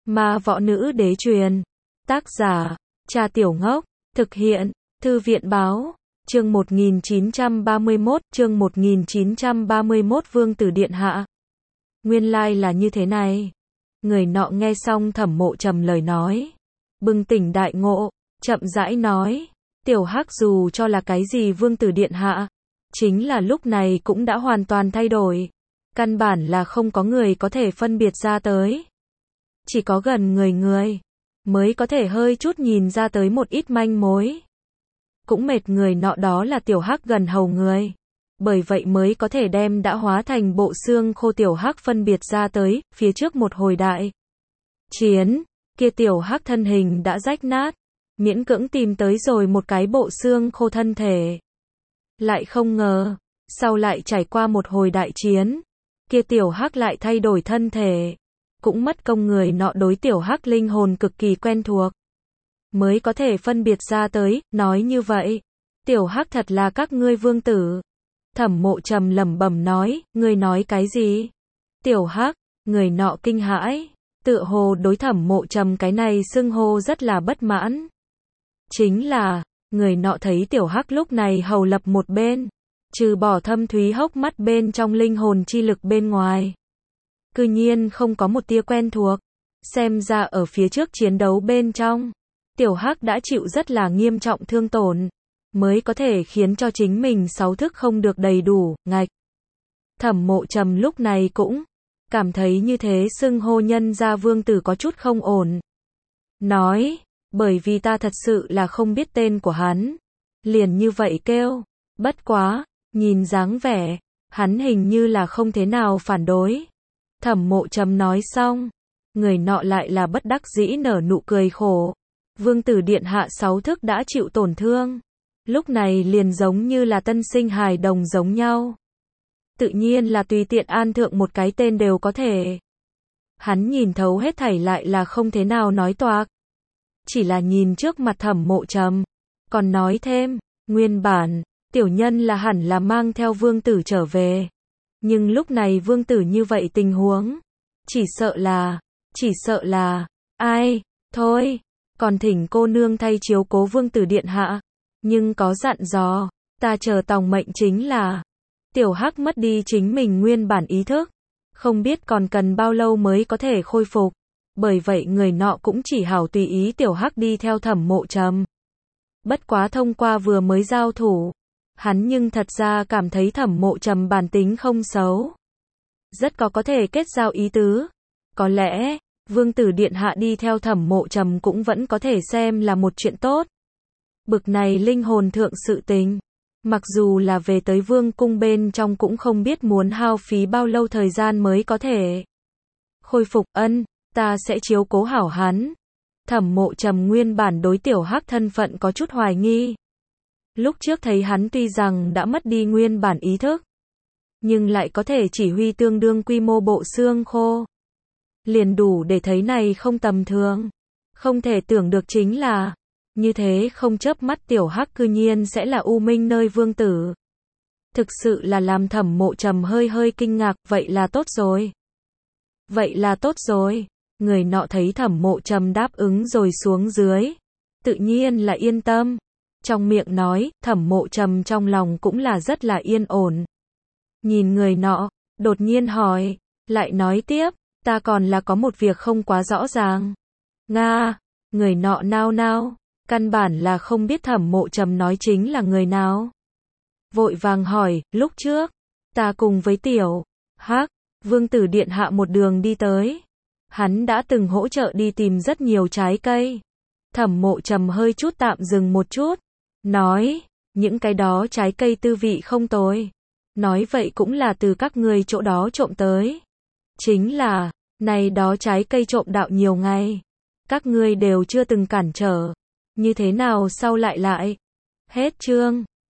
Ma võ nữ đế truyền. Tác giả, Trà Tiểu Ngốc. Thực hiện, Thư viện báo. Chương 1931, Vương tử điện hạ. Nguyên lai là như thế này. Người nọ nghe xong Thẩm Mộ Trầm lời nói, bừng tỉnh đại ngộ, chậm rãi nói, Tiểu Hắc dù cho là cái gì vương tử điện hạ, chính là lúc này cũng đã hoàn toàn thay đổi. Căn bản là không có người có thể phân biệt ra tới. Chỉ có gần người mới có thể hơi chút nhìn ra tới một ít manh mối. Cũng mệt người nọ đó là Tiểu Hắc gần hầu người. Bởi vậy mới có thể đem đã hóa thành bộ xương khô Tiểu Hắc phân biệt ra tới, phía trước một hồi đại chiến, kia Tiểu Hắc thân hình đã rách nát, miễn cưỡng tìm tới rồi một cái bộ xương khô thân thể. Lại không ngờ, sau lại trải qua một hồi đại chiến, kia Tiểu Hắc lại thay đổi thân thể, cũng mất công người nọ đối Tiểu Hắc linh hồn cực kỳ quen thuộc, mới có thể phân biệt ra tới, nói như vậy, Tiểu Hắc thật là các ngươi vương tử. Thẩm Mộ Trầm lẩm bẩm nói, ngươi nói cái gì? Tiểu Hắc, người nọ kinh hãi, tựa hồ đối Thẩm Mộ Trầm cái này xưng hô rất là bất mãn. Chính là, người nọ thấy Tiểu Hắc lúc này hầu lập một bên, trừ bỏ thâm thúy hốc mắt bên trong linh hồn chi lực bên ngoài, cư nhiên không có một tia quen thuộc, xem ra ở phía trước chiến đấu bên trong, Tiểu Hắc đã chịu rất là nghiêm trọng thương tổn, mới có thể khiến cho chính mình sáu thức không được đầy đủ, ngạch. Thẩm Mộ Trầm lúc này cũng cảm thấy như thế xưng hô nhân gia vương tử có chút không ổn. Nói, bởi vì ta thật sự là không biết tên của hắn. Liền như vậy kêu, bất quá, nhìn dáng vẻ, hắn hình như là không thế nào phản đối. Thẩm Mộ Trầm nói xong, người nọ lại là bất đắc dĩ nở nụ cười khổ. Vương tử điện hạ sáu thức đã chịu tổn thương. Lúc này liền giống như là tân sinh hài đồng giống nhau. Tự nhiên là tùy tiện an thượng một cái tên đều có thể. Hắn nhìn thấu hết thảy lại là không thế nào nói toạc. Chỉ là nhìn trước mặt Thẩm Mộ Trầm. Còn nói thêm, nguyên bản, tiểu nhân là hẳn là mang theo vương tử trở về. Nhưng lúc này vương tử như vậy tình huống. Chỉ sợ là, ai, thôi, còn thỉnh cô nương thay chiếu cố vương tử điện hạ. Nhưng có dặn dò, ta chờ tòng mệnh chính là, Tiểu Hắc mất đi chính mình nguyên bản ý thức, không biết còn cần bao lâu mới có thể khôi phục, bởi vậy người nọ cũng chỉ hảo tùy ý Tiểu Hắc đi theo Thẩm Mộ Trầm. Bất quá thông qua vừa mới giao thủ, hắn nhưng thật ra cảm thấy Thẩm Mộ Trầm bản tính không xấu, rất có thể kết giao ý tứ, có lẽ, vương tử điện hạ đi theo Thẩm Mộ Trầm cũng vẫn có thể xem là một chuyện tốt. Bực này linh hồn thượng sự tình, mặc dù là về tới vương cung bên trong cũng không biết muốn hao phí bao lâu thời gian mới có thể khôi phục. Ta sẽ chiếu cố hảo hắn. Thẩm Mộ Trầm nguyên bản đối Tiểu Hắc thân phận có chút hoài nghi. Lúc trước thấy hắn tuy rằng đã mất đi nguyên bản ý thức, nhưng lại có thể chỉ huy tương đương quy mô bộ xương khô. Liền đủ để thấy này không tầm thường. Không thể tưởng được chính là, như thế không chớp mắt Tiểu Hắc cư nhiên sẽ là U Minh nơi vương tử. Thực sự là làm Thẩm Mộ Trầm hơi kinh ngạc, vậy là tốt rồi. Người nọ thấy Thẩm Mộ Trầm đáp ứng rồi xuống dưới, tự nhiên là yên tâm. Trong miệng nói, Thẩm Mộ Trầm trong lòng cũng là rất là yên ổn. Nhìn người nọ, đột nhiên hỏi, lại nói tiếp, ta còn là có một việc không quá rõ ràng. Nga, người nọ nao, căn bản là không biết Thẩm Mộ Trầm nói chính là người nào. Vội vàng hỏi, lúc trước, ta cùng với Tiểu Hắc, vương tử điện hạ một đường đi tới. Hắn đã từng hỗ trợ đi tìm rất nhiều trái cây. Thẩm Mộ Trầm hơi chút tạm dừng một chút, nói, những cái đó trái cây tư vị không tồi. Nói vậy cũng là từ các ngươi chỗ đó trộm tới. Chính là, này đó trái cây trộm đạo nhiều ngày. Các ngươi đều chưa từng cản trở. Như thế nào sau lại? Hết chương.